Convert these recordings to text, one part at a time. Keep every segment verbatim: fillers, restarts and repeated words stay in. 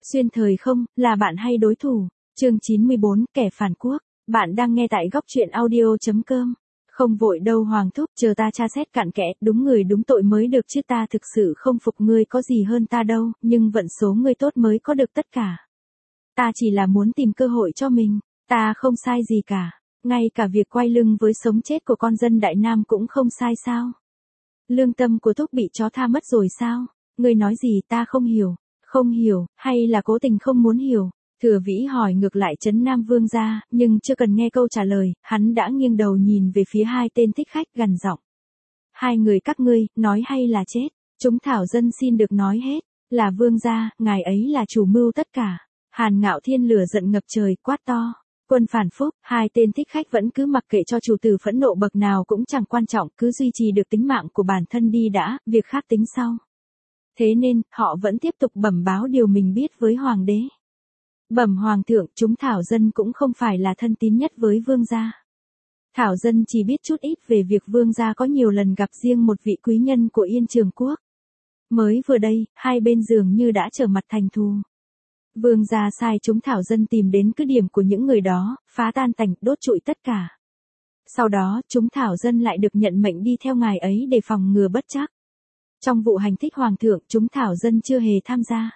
Xuyên thời không, là bạn hay đối thủ? Chương chín mươi bốn, kẻ phản quốc. Bạn đang nghe tại góc truyện audio chấm com. Không vội đâu Hoàng thúc, chờ ta tra xét cặn kẽ, đúng người đúng tội mới được chứ, ta thực sự không phục ngươi có gì hơn ta đâu, nhưng vận số ngươi tốt mới có được tất cả. Ta chỉ là muốn tìm cơ hội cho mình, ta không sai gì cả, ngay cả việc quay lưng với sống chết của con dân Đại Nam cũng không sai sao? Lương tâm của Thúc bị chó tha mất rồi sao? Ngươi nói gì ta không hiểu, không hiểu, hay là cố tình không muốn hiểu? Thừa Vĩ hỏi ngược lại Trấn Nam Vương gia, nhưng chưa cần nghe câu trả lời, hắn đã nghiêng đầu nhìn về phía hai tên thích khách gằn giọng. Hai người các ngươi, nói hay là chết? Chúng thảo dân xin được nói hết, là Vương gia, ngài ấy là chủ mưu tất cả. Hàn Ngạo Thiên lửa giận ngập trời, quát to. Quân phản phúc, hai tên thích khách vẫn cứ mặc kệ cho chủ tử phẫn nộ bậc nào cũng chẳng quan trọng, cứ duy trì được tính mạng của bản thân đi đã, việc khác tính sau. Thế nên, họ vẫn tiếp tục bẩm báo điều mình biết với hoàng đế. Bẩm hoàng thượng, chúng thảo dân cũng không phải là thân tín nhất với vương gia. Thảo dân chỉ biết chút ít về việc vương gia có nhiều lần gặp riêng một vị quý nhân của Yên Trường Quốc. Mới vừa đây, hai bên dường như đã trở mặt thành thù. Vương gia sai chúng thảo dân tìm đến cứ điểm của những người đó, phá tan tành, đốt trụi tất cả. Sau đó, chúng thảo dân lại được nhận mệnh đi theo ngài ấy để phòng ngừa bất trắc. Trong vụ hành thích hoàng thượng, chúng thảo dân chưa hề tham gia.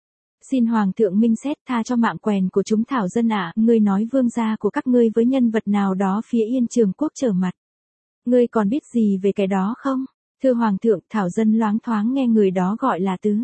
Xin hoàng thượng minh xét tha cho mạng quèn của chúng thảo dân ạ. À, ngươi nói vương gia của các ngươi với nhân vật nào đó phía Yên Trường Quốc trở mặt. Ngươi còn biết gì về cái đó không? Thưa hoàng thượng, thảo dân loáng thoáng nghe người đó gọi là tứ.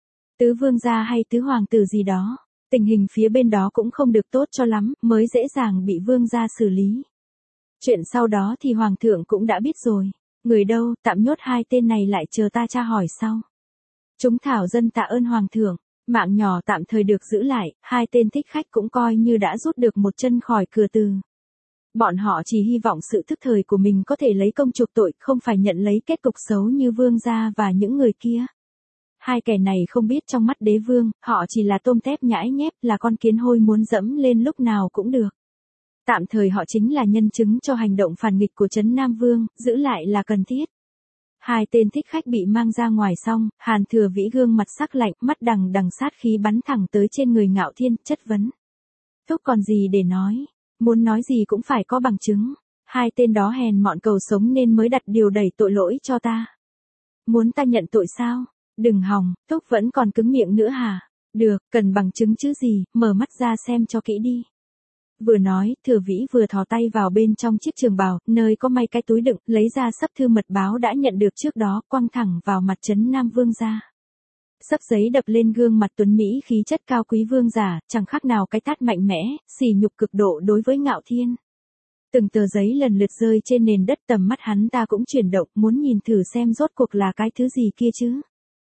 Tứ vương gia hay tứ hoàng tử gì đó. Tình hình phía bên đó cũng không được tốt cho lắm, mới dễ dàng bị vương gia xử lý. Chuyện sau đó thì hoàng thượng cũng đã biết rồi. Người đâu, tạm nhốt hai tên này lại chờ ta tra hỏi sau. Chúng thảo dân tạ ơn hoàng thượng, mạng nhỏ tạm thời được giữ lại, hai tên thích khách cũng coi như đã rút được một chân khỏi cửa từ. Bọn họ chỉ hy vọng sự thức thời của mình có thể lấy công chuộc tội, không phải nhận lấy kết cục xấu như vương gia và những người kia. Hai kẻ này không biết trong mắt đế vương, họ chỉ là tôm tép nhãi nhép, là con kiến hôi muốn dẫm lên lúc nào cũng được. Tạm thời họ chính là nhân chứng cho hành động phản nghịch của Trấn Nam Vương, giữ lại là cần thiết. Hai tên thích khách bị mang ra ngoài xong, Hàn Thừa Vĩ gương mặt sắc lạnh, mắt đằng đằng sát khí bắn thẳng tới trên người Ngạo Thiên, chất vấn. Thúc còn gì để nói, muốn nói gì cũng phải có bằng chứng. Hai tên đó hèn mọn cầu sống nên mới đặt điều đẩy tội lỗi cho ta. Muốn ta nhận tội sao? Đừng hòng, Thúc vẫn còn cứng miệng nữa hả? Được, cần bằng chứng chứ gì, mở mắt ra xem cho kỹ đi. Vừa nói, Thừa Vĩ vừa thò tay vào bên trong chiếc trường bào, nơi có may cái túi đựng, lấy ra sấp thư mật báo đã nhận được trước đó, quăng thẳng vào mặt Trấn Nam Vương gia. Sấp giấy đập lên gương mặt tuấn Mỹ khí chất cao quý vương giả, chẳng khác nào cái tát mạnh mẽ, sỉ nhục cực độ đối với Ngạo Thiên. Từng tờ giấy lần lượt rơi trên nền đất, tầm mắt hắn ta cũng chuyển động, muốn nhìn thử xem rốt cuộc là cái thứ gì kia chứ.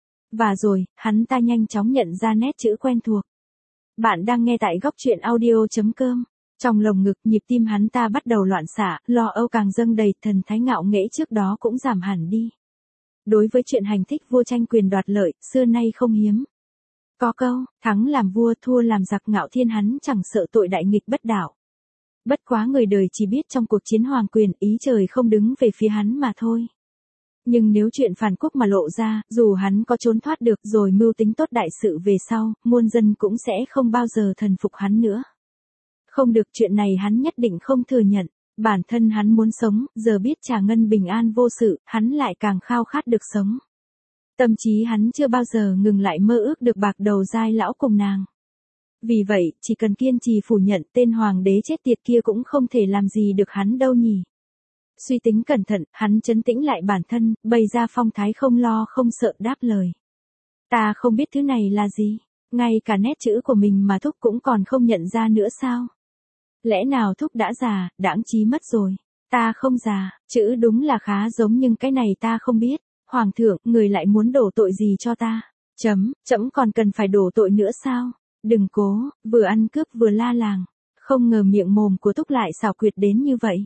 Và rồi, hắn ta nhanh chóng nhận ra nét chữ quen thuộc. Bạn đang nghe tại góc truyện audio chấm com. Trong lồng ngực, nhịp tim hắn ta bắt đầu loạn xạ, lo âu càng dâng đầy, thần thái ngạo nghễ trước đó cũng giảm hẳn đi. Đối với chuyện hành thích vua tranh quyền đoạt lợi, xưa nay không hiếm. Có câu, thắng làm vua thua làm giặc, Ngạo Thiên hắn chẳng sợ tội đại nghịch bất đạo. Bất quá người đời chỉ biết trong cuộc chiến hoàng quyền, ý trời không đứng về phía hắn mà thôi. Nhưng nếu chuyện phản quốc mà lộ ra, dù hắn có trốn thoát được rồi mưu tính tốt đại sự về sau, muôn dân cũng sẽ không bao giờ thần phục hắn nữa. Không được, chuyện này hắn nhất định không thừa nhận. Bản thân hắn muốn sống, giờ biết Trà Ngân bình an vô sự, hắn lại càng khao khát được sống. Tâm trí hắn chưa bao giờ ngừng lại mơ ước được bạc đầu giai lão cùng nàng. Vì vậy, chỉ cần kiên trì phủ nhận, tên hoàng đế chết tiệt kia cũng không thể làm gì được hắn đâu nhỉ. Suy tính cẩn thận, hắn trấn tĩnh lại bản thân, bày ra phong thái không lo không sợ đáp lời. Ta không biết thứ này là gì, ngay cả nét chữ của mình mà Thúc cũng còn không nhận ra nữa sao? Lẽ nào Thúc đã già, đãng trí mất rồi? Ta không già, chữ đúng là khá giống nhưng cái này ta không biết. Hoàng thượng, người lại muốn đổ tội gì cho ta? Chấm, chấm còn cần phải đổ tội nữa sao? Đừng cố, vừa ăn cướp vừa la làng. Không ngờ miệng mồm của Thúc lại xảo quyệt đến như vậy.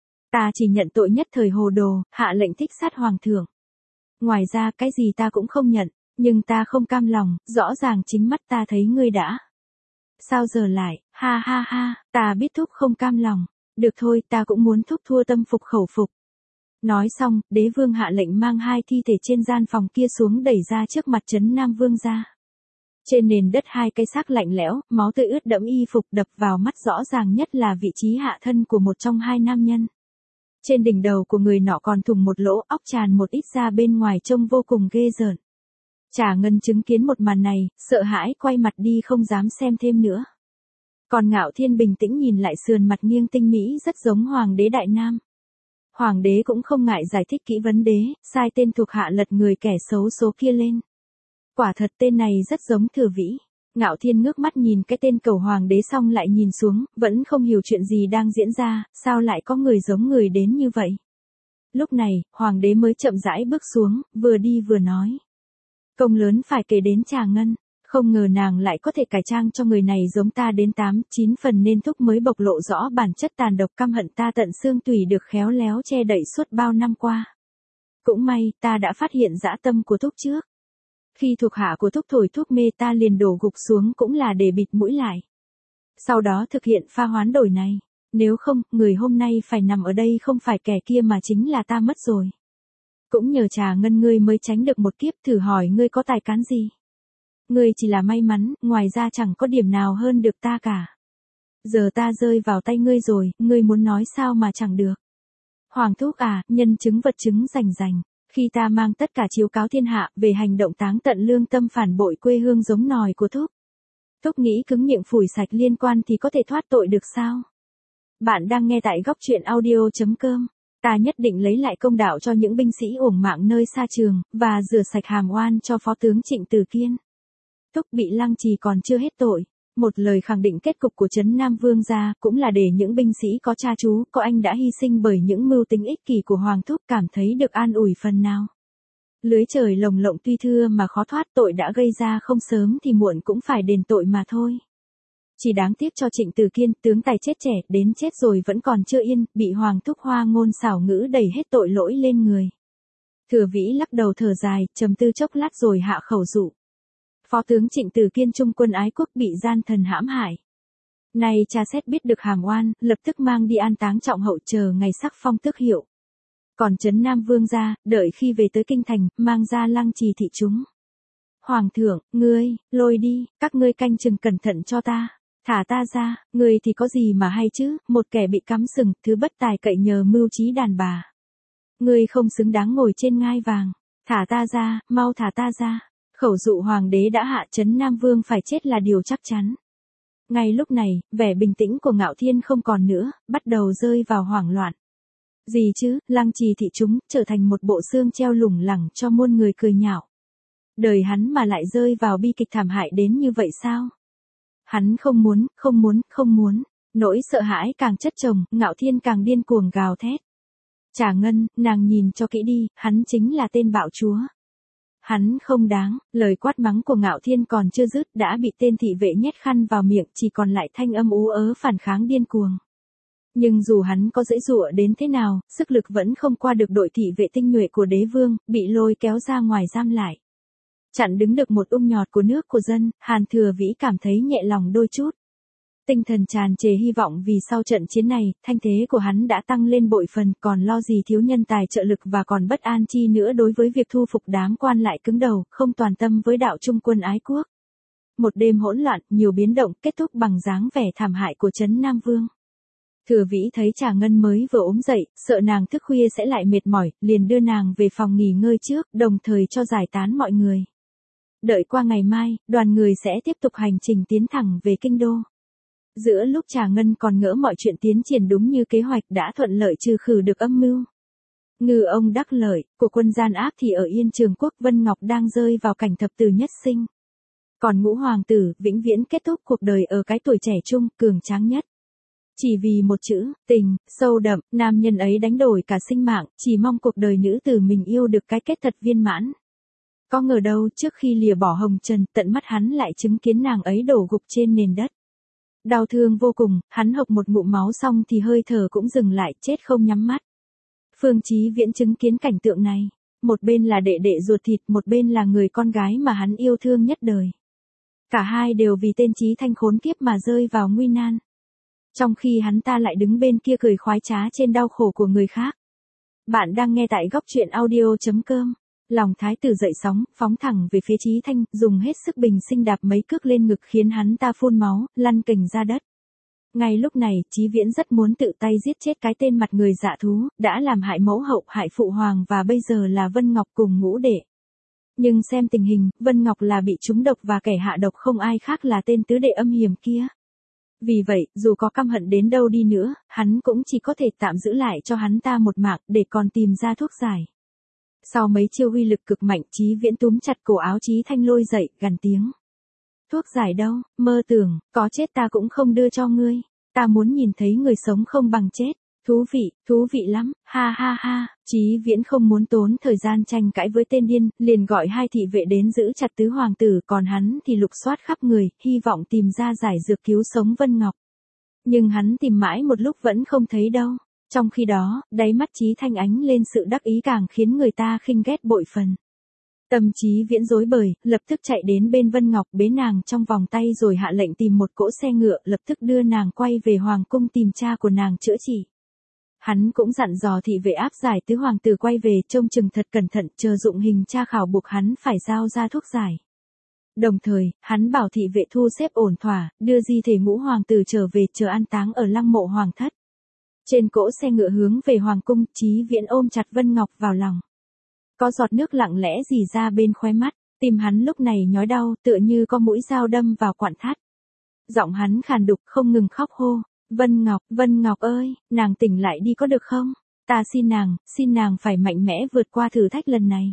Ta chỉ nhận tội nhất thời hồ đồ, hạ lệnh thích sát hoàng thượng. Ngoài ra cái gì ta cũng không nhận, nhưng ta không cam lòng, rõ ràng chính mắt ta thấy ngươi đã. Sao giờ lại, ha ha ha, ta biết Thúc không cam lòng. Được thôi, ta cũng muốn Thúc thua tâm phục khẩu phục. Nói xong, đế vương hạ lệnh mang hai thi thể trên gian phòng kia xuống đẩy ra trước mặt Trấn Nam Vương gia. Trên nền đất hai cây xác lạnh lẽo, máu tươi ướt đẫm y phục, đập vào mắt rõ ràng nhất là vị trí hạ thân của một trong hai nam nhân. Trên đỉnh đầu của người nọ còn thủng một lỗ, óc tràn một ít ra bên ngoài trông vô cùng ghê rợn. Trà Ngân chứng kiến một màn này, sợ hãi quay mặt đi không dám xem thêm nữa. Còn Ngạo Thiên bình tĩnh nhìn lại sườn mặt nghiêng tinh mỹ rất giống Hoàng đế Đại Nam. Hoàng đế cũng không ngại giải thích kỹ vấn đế, sai tên thuộc hạ lật người kẻ xấu số kia lên. Quả thật tên này rất giống Thừa Vĩ. Ngạo Thiên ngước mắt nhìn cái tên cầu Hoàng đế xong lại nhìn xuống, vẫn không hiểu chuyện gì đang diễn ra, sao lại có người giống người đến như vậy. Lúc này, Hoàng đế mới chậm rãi bước xuống, vừa đi vừa nói. Công lớn phải kể đến Trà Ngân, không ngờ nàng lại có thể cải trang cho người này giống ta đến tám, chín phần nên Thúc mới bộc lộ rõ bản chất tàn độc căm hận ta tận xương tủy được khéo léo che đậy suốt bao năm qua. Cũng may, ta đã phát hiện dã tâm của Thúc trước. Khi thuộc hạ của Thúc thổi thuốc mê ta liền đổ gục xuống cũng là để bịt mũi lại. Sau đó thực hiện pha hoán đổi này. Nếu không, người hôm nay phải nằm ở đây không phải kẻ kia mà chính là ta mất rồi. Cũng nhờ Trà Ngân ngươi mới tránh được một kiếp, thử hỏi ngươi có tài cán gì. Ngươi chỉ là may mắn, ngoài ra chẳng có điểm nào hơn được ta cả. Giờ ta rơi vào tay ngươi rồi, ngươi muốn nói sao mà chẳng được. Hoàng thúc à, nhân chứng vật chứng rành rành. Khi ta mang tất cả chiếu cáo thiên hạ về hành động táng tận lương tâm phản bội quê hương giống nòi của Thúc. Thúc nghĩ cứng miệng phủi sạch liên quan thì có thể thoát tội được sao? Bạn đang nghe tại góc truyện audio chấm com. Ta nhất định lấy lại công đạo cho những binh sĩ uổng mạng nơi xa trường, và rửa sạch hàm oan cho Phó tướng Trịnh Từ Kiên. Thúc bị lăng trì còn chưa hết tội. Một lời khẳng định kết cục của Trấn Nam Vương gia, cũng là để những binh sĩ có cha chú, có anh đã hy sinh bởi những mưu tính ích kỷ của Hoàng thúc cảm thấy được an ủi phần nào. Lưới trời lồng lộng tuy thưa mà khó thoát, tội đã gây ra không sớm thì muộn cũng phải đền tội mà thôi. Chỉ đáng tiếc cho Trịnh Từ Kiên, tướng tài chết trẻ, đến chết rồi vẫn còn chưa yên, bị Hoàng thúc hoa ngôn xảo ngữ đẩy hết tội lỗi lên người. Thừa Vĩ lắc đầu thở dài, trầm tư chốc lát rồi hạ khẩu dụ. Phó tướng Trịnh Từ Kiên trung quân ái quốc bị gian thần hãm hại. Nay cha xét biết được hàm oan, lập tức mang đi an táng trọng hậu, chờ ngày sắc phong tước hiệu. Còn Trấn Nam Vương gia, đợi khi về tới kinh thành, mang ra lăng trì thị chúng. Hoàng thượng, ngươi, lôi đi, các ngươi canh chừng cẩn thận cho ta. Thả ta ra, ngươi thì có gì mà hay chứ, một kẻ bị cắm sừng, thứ bất tài cậy nhờ mưu trí đàn bà. Ngươi không xứng đáng ngồi trên ngai vàng. Thả ta ra, mau thả ta ra. Khẩu dụ Hoàng đế đã hạ, Trấn Nam Vương phải chết là điều chắc chắn. Ngay lúc này, vẻ bình tĩnh của Ngạo Thiên không còn nữa, bắt đầu rơi vào hoảng loạn. Gì chứ, lăng trì thị chúng, trở thành một bộ xương treo lủng lẳng cho muôn người cười nhạo. Đời hắn mà lại rơi vào bi kịch thảm hại đến như vậy sao? Hắn không muốn, không muốn, không muốn. Nỗi sợ hãi càng chất chồng, Ngạo Thiên càng điên cuồng gào thét. Trà Ngân, nàng nhìn cho kỹ đi, hắn chính là tên bạo chúa. Hắn không đáng, lời quát mắng của Ngạo Thiên còn chưa dứt đã bị tên thị vệ nhét khăn vào miệng, chỉ còn lại thanh âm ú ớ phản kháng điên cuồng. Nhưng dù hắn có giãy giụa đến thế nào, sức lực vẫn không qua được đội thị vệ tinh nhuệ của đế vương, bị lôi kéo ra ngoài giam lại. Chặn đứng được một ung nhọt của nước của dân, Hàn Thừa Vĩ cảm thấy nhẹ lòng đôi chút. Tinh thần tràn trề hy vọng vì sau trận chiến này, thanh thế của hắn đã tăng lên bội phần, còn lo gì thiếu nhân tài trợ lực và còn bất an chi nữa đối với việc thu phục đám quan lại cứng đầu, không toàn tâm với đạo trung quân ái quốc. Một đêm hỗn loạn, nhiều biến động, kết thúc bằng dáng vẻ thảm hại của Trấn Nam Vương. Thừa Vĩ thấy Trà Ngân mới vừa ốm dậy, sợ nàng thức khuya sẽ lại mệt mỏi, liền đưa nàng về phòng nghỉ ngơi trước, đồng thời cho giải tán mọi người. Đợi qua ngày mai, đoàn người sẽ tiếp tục hành trình tiến thẳng về kinh đô. Giữa lúc Trà Ngân còn ngỡ mọi chuyện tiến triển đúng như kế hoạch đã thuận lợi trừ khử được âm mưu. Ngư ông đắc lợi, của quân gian ác thì ở Yên Trường Quốc Vân Ngọc đang rơi vào cảnh thập tử nhất sinh. Còn ngũ hoàng tử, vĩnh viễn kết thúc cuộc đời ở cái tuổi trẻ trung, cường tráng nhất. Chỉ vì một chữ, tình, sâu đậm, nam nhân ấy đánh đổi cả sinh mạng, chỉ mong cuộc đời nữ tử mình yêu được cái kết thật viên mãn. Có ngờ đâu trước khi lìa bỏ hồng trần, tận mắt hắn lại chứng kiến nàng ấy đổ gục trên nền đất. Đau thương vô cùng, hắn hộc một ngụm máu xong thì hơi thở cũng dừng lại, chết không nhắm mắt. Phương Chí Viễn chứng kiến cảnh tượng này. Một bên là đệ đệ ruột thịt, một bên là người con gái mà hắn yêu thương nhất đời. Cả hai đều vì tên Chí Thanh khốn kiếp mà rơi vào nguy nan. Trong khi hắn ta lại đứng bên kia cười khoái trá trên đau khổ của người khác. Bạn đang nghe tại góc truyện audio chấm com. Lòng thái tử dậy sóng, phóng thẳng về phía Chí Thanh, dùng hết sức bình sinh đạp mấy cước lên ngực khiến hắn ta phun máu, lăn kềnh ra đất. Ngay lúc này, Chí Viễn rất muốn tự tay giết chết cái tên mặt người dạ thú, đã làm hại mẫu hậu, hại phụ hoàng và bây giờ là Vân Ngọc cùng ngũ đệ. Nhưng xem tình hình, Vân Ngọc là bị trúng độc và kẻ hạ độc không ai khác là tên tứ đệ âm hiểm kia. Vì vậy, dù có căm hận đến đâu đi nữa, hắn cũng chỉ có thể tạm giữ lại cho hắn ta một mạng để còn tìm ra thuốc giải. Sau mấy chiêu uy lực cực mạnh, Chí Viễn túm chặt cổ áo Chí Thanh lôi dậy, gằn tiếng. Thuốc giải đâu, mơ tưởng, có chết ta cũng không đưa cho ngươi, ta muốn nhìn thấy người sống không bằng chết. Thú vị, thú vị lắm, ha ha ha. Chí Viễn không muốn tốn thời gian tranh cãi với tên điên, liền gọi hai thị vệ đến giữ chặt tứ hoàng tử, còn hắn thì lục soát khắp người, hy vọng tìm ra giải dược cứu sống Vân Ngọc. Nhưng hắn tìm mãi một lúc vẫn không thấy đâu. Trong khi đó, đáy mắt Chí Thanh ánh lên sự đắc ý càng khiến người ta khinh ghét bội phần. Tâm Chí Viễn rối bời, lập tức chạy đến bên Vân Ngọc bế nàng trong vòng tay rồi hạ lệnh tìm một cỗ xe ngựa, lập tức đưa nàng quay về hoàng cung tìm cha của nàng chữa trị. Hắn cũng dặn dò thị vệ áp giải tứ hoàng tử quay về trông chừng thật cẩn thận, chờ dụng hình tra khảo buộc hắn phải giao ra thuốc giải. Đồng thời, hắn bảo thị vệ thu xếp ổn thỏa, đưa di thể ngũ hoàng tử trở về chờ an táng ở lăng mộ hoàng thất. Trên cỗ xe ngựa hướng về hoàng cung, Chí Viễn ôm chặt Vân Ngọc vào lòng. Có giọt nước lặng lẽ rỉ ra bên khóe mắt, tim hắn lúc này nhói đau, tựa như có mũi dao đâm vào quặn thắt. Giọng hắn khàn đục không ngừng khóc hô. Vân Ngọc, Vân Ngọc ơi, nàng tỉnh lại đi có được không? Ta xin nàng, xin nàng phải mạnh mẽ vượt qua thử thách lần này.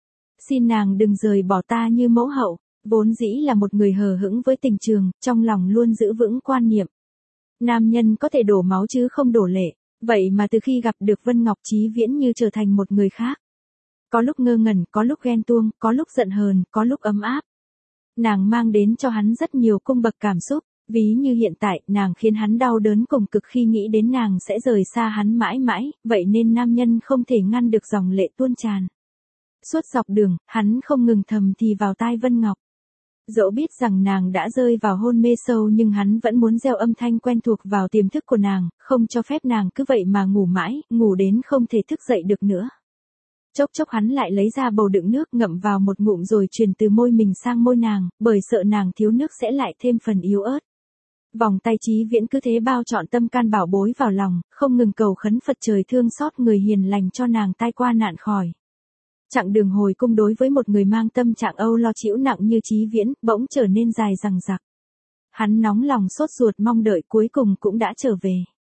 Xin nàng đừng rời bỏ ta như mẫu hậu, vốn dĩ là một người hờ hững với tình trường, trong lòng luôn giữ vững quan niệm. Nam nhân có thể đổ máu chứ không đổ lệ, vậy mà từ khi gặp được Vân Ngọc Chí Viễn như trở thành một người khác. Có lúc ngơ ngẩn, có lúc ghen tuông, có lúc giận hờn, có lúc ấm áp. Nàng mang đến cho hắn rất nhiều cung bậc cảm xúc. Ví như hiện tại, nàng khiến hắn đau đớn cùng cực khi nghĩ đến nàng sẽ rời xa hắn mãi mãi, vậy nên nam nhân không thể ngăn được dòng lệ tuôn tràn. Suốt dọc đường, hắn không ngừng thầm thì vào tai Vân Ngọc. Dẫu biết rằng nàng đã rơi vào hôn mê sâu nhưng hắn vẫn muốn gieo âm thanh quen thuộc vào tiềm thức của nàng, không cho phép nàng cứ vậy mà ngủ mãi, ngủ đến không thể thức dậy được nữa. Chốc chốc hắn lại lấy ra bầu đựng nước ngậm vào một ngụm rồi truyền từ môi mình sang môi nàng, bởi sợ nàng thiếu nước sẽ lại thêm phần yếu ớt. Vòng tay Chí Viễn cứ thế bao trọn tâm can bảo bối vào lòng, không ngừng cầu khấn Phật trời thương xót người hiền lành cho nàng tai qua nạn khỏi. Chặng đường hồi cung đối với một người mang tâm trạng âu lo chịu nặng như Chí Viễn, bỗng trở nên dài dằng dặc. Hắn nóng lòng sốt ruột mong đợi cuối cùng cũng đã trở về.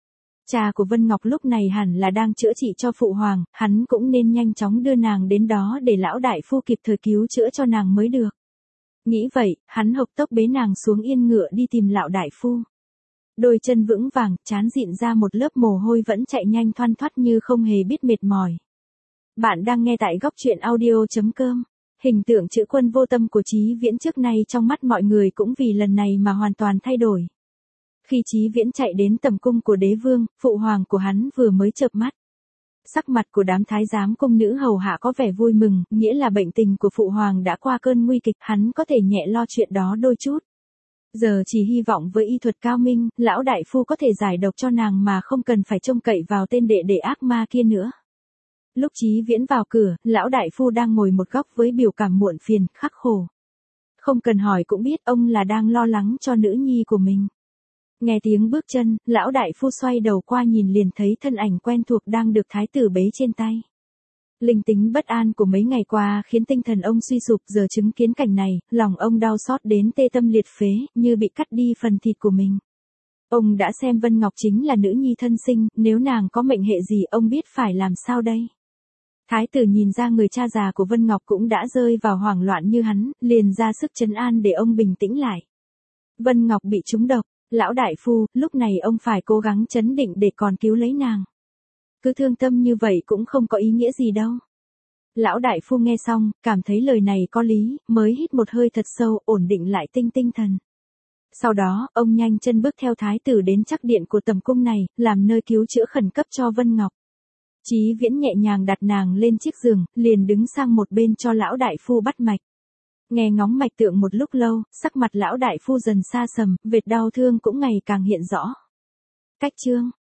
Cha của Vân Ngọc lúc này hẳn là đang chữa trị cho phụ hoàng, hắn cũng nên nhanh chóng đưa nàng đến đó để lão đại phu kịp thời cứu chữa cho nàng mới được. Nghĩ vậy, hắn hộc tốc bế nàng xuống yên ngựa đi tìm lão đại phu. Đôi chân vững vàng, trán dịn ra một lớp mồ hôi vẫn chạy nhanh thoăn thoắt như không hề biết mệt mỏi. Bạn đang nghe tại góc truyện audio chấm com. Hình tượng chữ quân vô tâm của Chí Viễn trước nay trong mắt mọi người cũng vì lần này mà hoàn toàn thay đổi. Khi Chí Viễn chạy đến tầm cung của đế vương, phụ hoàng của hắn vừa mới chợp mắt. Sắc mặt của đám thái giám cung nữ hầu hạ có vẻ vui mừng, nghĩa là bệnh tình của phụ hoàng đã qua cơn nguy kịch, hắn có thể nhẹ lo chuyện đó đôi chút. Giờ chỉ hy vọng với y thuật cao minh, lão đại phu có thể giải độc cho nàng mà không cần phải trông cậy vào tên đệ đệ ác ma kia nữa. Lúc Chí Viễn vào cửa, lão đại phu đang ngồi một góc với biểu cảm muộn phiền, khắc khổ. Không cần hỏi cũng biết ông là đang lo lắng cho nữ nhi của mình. Nghe tiếng bước chân, lão đại phu xoay đầu qua nhìn liền thấy thân ảnh quen thuộc đang được thái tử bế trên tay. Linh tính bất an của mấy ngày qua khiến tinh thần ông suy sụp, giờ chứng kiến cảnh này, lòng ông đau xót đến tê tâm liệt phế, như bị cắt đi phần thịt của mình. Ông đã xem Vân Ngọc chính là nữ nhi thân sinh, nếu nàng có mệnh hệ gì ông biết phải làm sao đây. Thái tử nhìn ra người cha già của Vân Ngọc cũng đã rơi vào hoảng loạn như hắn, liền ra sức trấn an để ông bình tĩnh lại. Vân Ngọc bị trúng độc, lão đại phu, lúc này ông phải cố gắng trấn định để còn cứu lấy nàng. Cứ thương tâm như vậy cũng không có ý nghĩa gì đâu. Lão đại phu nghe xong, cảm thấy lời này có lý, mới hít một hơi thật sâu, ổn định lại tinh tinh thần. Sau đó, ông nhanh chân bước theo thái tử đến chắc điện của tầm cung này, làm nơi cứu chữa khẩn cấp cho Vân Ngọc. Chí Viễn nhẹ nhàng đặt nàng lên chiếc giường, liền đứng sang một bên cho lão đại phu bắt mạch. Nghe ngóng mạch tượng một lúc lâu, sắc mặt lão đại phu dần xa sầm, vệt đau thương cũng ngày càng hiện rõ. Cách chương